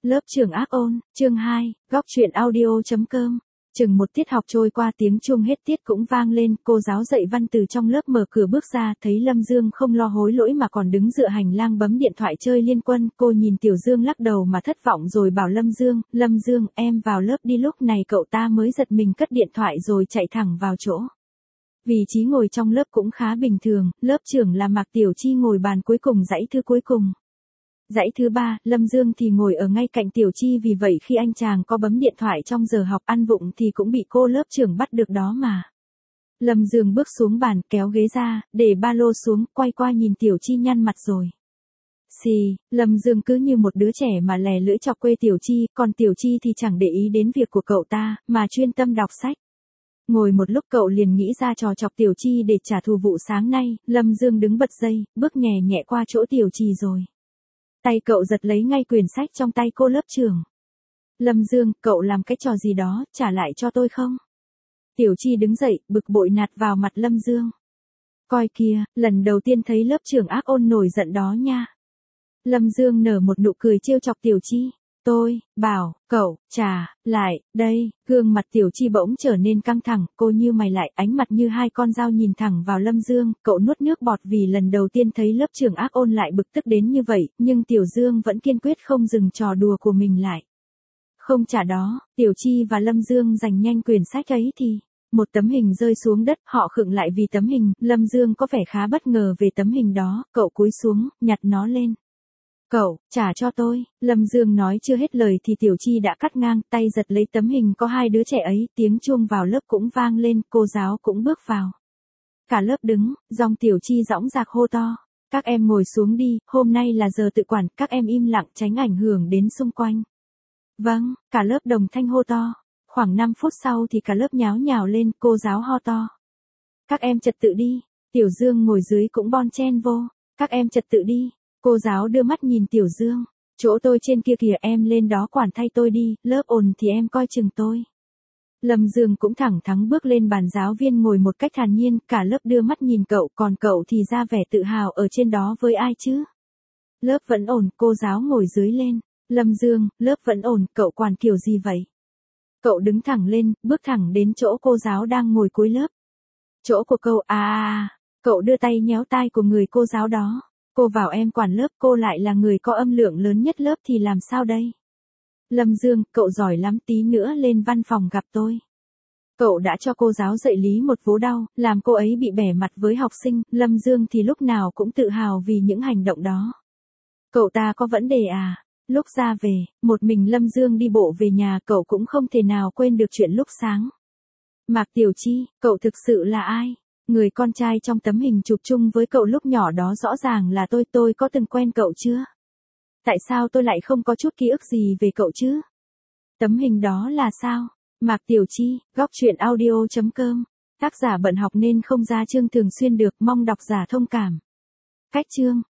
Lớp trưởng ác ôn, chương 2, góc truyện audio.com. Chừng một tiết học trôi qua tiếng chuông hết tiết cũng vang lên, cô giáo dạy văn từ trong lớp mở cửa bước ra, thấy Lâm Dương không lo hối lỗi mà còn đứng dựa hành lang bấm điện thoại chơi Liên Quân, cô nhìn Tiểu Dương lắc đầu mà thất vọng rồi bảo Lâm Dương, em vào lớp đi. Lúc này cậu ta mới giật mình cất điện thoại rồi chạy thẳng vào chỗ. Vị trí ngồi trong lớp cũng khá bình thường, lớp trưởng là Mạc Tiểu Chi ngồi bàn cuối cùng dãy thứ cuối cùng. Dãy thứ 3, Lâm Dương thì ngồi ở ngay cạnh Tiểu Chi, vì vậy khi anh chàng có bấm điện thoại trong giờ học ăn vụng thì cũng bị cô lớp trưởng bắt được đó mà. Lâm Dương bước xuống bàn, kéo ghế ra, để ba lô xuống, quay qua nhìn Tiểu Chi nhăn mặt rồi. Xì, Lâm Dương cứ như một đứa trẻ mà lè lưỡi chọc quê Tiểu Chi, còn Tiểu Chi thì chẳng để ý đến việc của cậu ta, mà chuyên tâm đọc sách. Ngồi một lúc cậu liền nghĩ ra trò chọc Tiểu Chi để trả thù vụ sáng nay, Lâm Dương đứng bật dậy, bước nhẹ nhẹ qua chỗ Tiểu Chi rồi. Tay cậu giật lấy ngay quyển sách trong tay cô lớp trưởng. Lâm Dương, cậu làm cái trò gì đó, trả lại cho tôi không? Tiểu Chi đứng dậy, bực bội nạt vào mặt Lâm Dương. Coi kìa, lần đầu tiên thấy lớp trưởng ác ôn nổi giận đó nha. Lâm Dương nở một nụ cười trêu chọc Tiểu Chi. Tôi, bảo, cậu, trả, lại, đây, gương mặt Tiểu Chi bỗng trở nên căng thẳng, cô như mày lại, ánh mặt như hai con dao nhìn thẳng vào Lâm Dương, cậu nuốt nước bọt vì lần đầu tiên thấy lớp trưởng ác ôn lại bực tức đến như vậy, nhưng Tiểu Dương vẫn kiên quyết không dừng trò đùa của mình lại. Không trả đó, Tiểu Chi và Lâm Dương giành nhanh quyển sách ấy thì, một tấm hình rơi xuống đất, họ khựng lại vì tấm hình, Lâm Dương có vẻ khá bất ngờ về tấm hình đó, cậu cúi xuống, nhặt nó lên. Cậu, trả cho tôi, Lâm Dương nói chưa hết lời thì Tiểu Chi đã cắt ngang, tay giật lấy tấm hình có hai đứa trẻ ấy, tiếng chuông vào lớp cũng vang lên, cô giáo cũng bước vào. Cả lớp đứng, dòng Tiểu Chi dõng dạc hô to. Các em ngồi xuống đi, hôm nay là giờ tự quản, các em im lặng tránh ảnh hưởng đến xung quanh. Vâng, cả lớp đồng thanh hô to. Khoảng 5 phút sau thì cả lớp nháo nhào lên, cô giáo ho to. Các em trật tự đi, Tiểu Dương ngồi dưới cũng bon chen vô. Các em trật tự đi. Cô giáo đưa mắt nhìn Tiểu Dương, chỗ tôi trên kia kìa, em lên đó quản thay tôi đi, lớp ồn thì em coi chừng tôi. Lâm Dương cũng thẳng thắn bước lên bàn, giáo viên ngồi một cách thản nhiên, cả lớp đưa mắt nhìn cậu, còn cậu thì ra vẻ tự hào ở trên đó với ai chứ? Lớp vẫn ổn, cô giáo ngồi dưới lên. Lâm Dương, lớp vẫn ổn, cậu quản kiểu gì vậy? Cậu đứng thẳng lên, bước thẳng đến chỗ cô giáo đang ngồi cuối lớp. Chỗ của cậu cậu đưa tay nhéo tai của người cô giáo đó. Cô vào em quản lớp, cô lại là người có âm lượng lớn nhất lớp thì làm sao đây? Lâm Dương, cậu giỏi lắm, tí nữa lên văn phòng gặp tôi. Cậu đã cho cô giáo dạy lý một vố đau, làm cô ấy bị bẻ mặt với học sinh, Lâm Dương thì lúc nào cũng tự hào vì những hành động đó. Cậu ta có vấn đề à? Lúc ra về, một mình Lâm Dương đi bộ về nhà, cậu cũng không thể nào quên được chuyện lúc sáng. Mạc Tiểu Chi, cậu thực sự là ai? Người con trai trong tấm hình chụp chung với cậu lúc nhỏ đó rõ ràng là tôi có từng quen cậu chưa? Tại sao tôi lại không có chút ký ức gì về cậu chứ? Tấm hình đó là sao? Mạc Tiểu Chi, góc truyện audio.com. Tác giả bận học nên không ra chương thường xuyên được, mong độc giả thông cảm. Cách chương.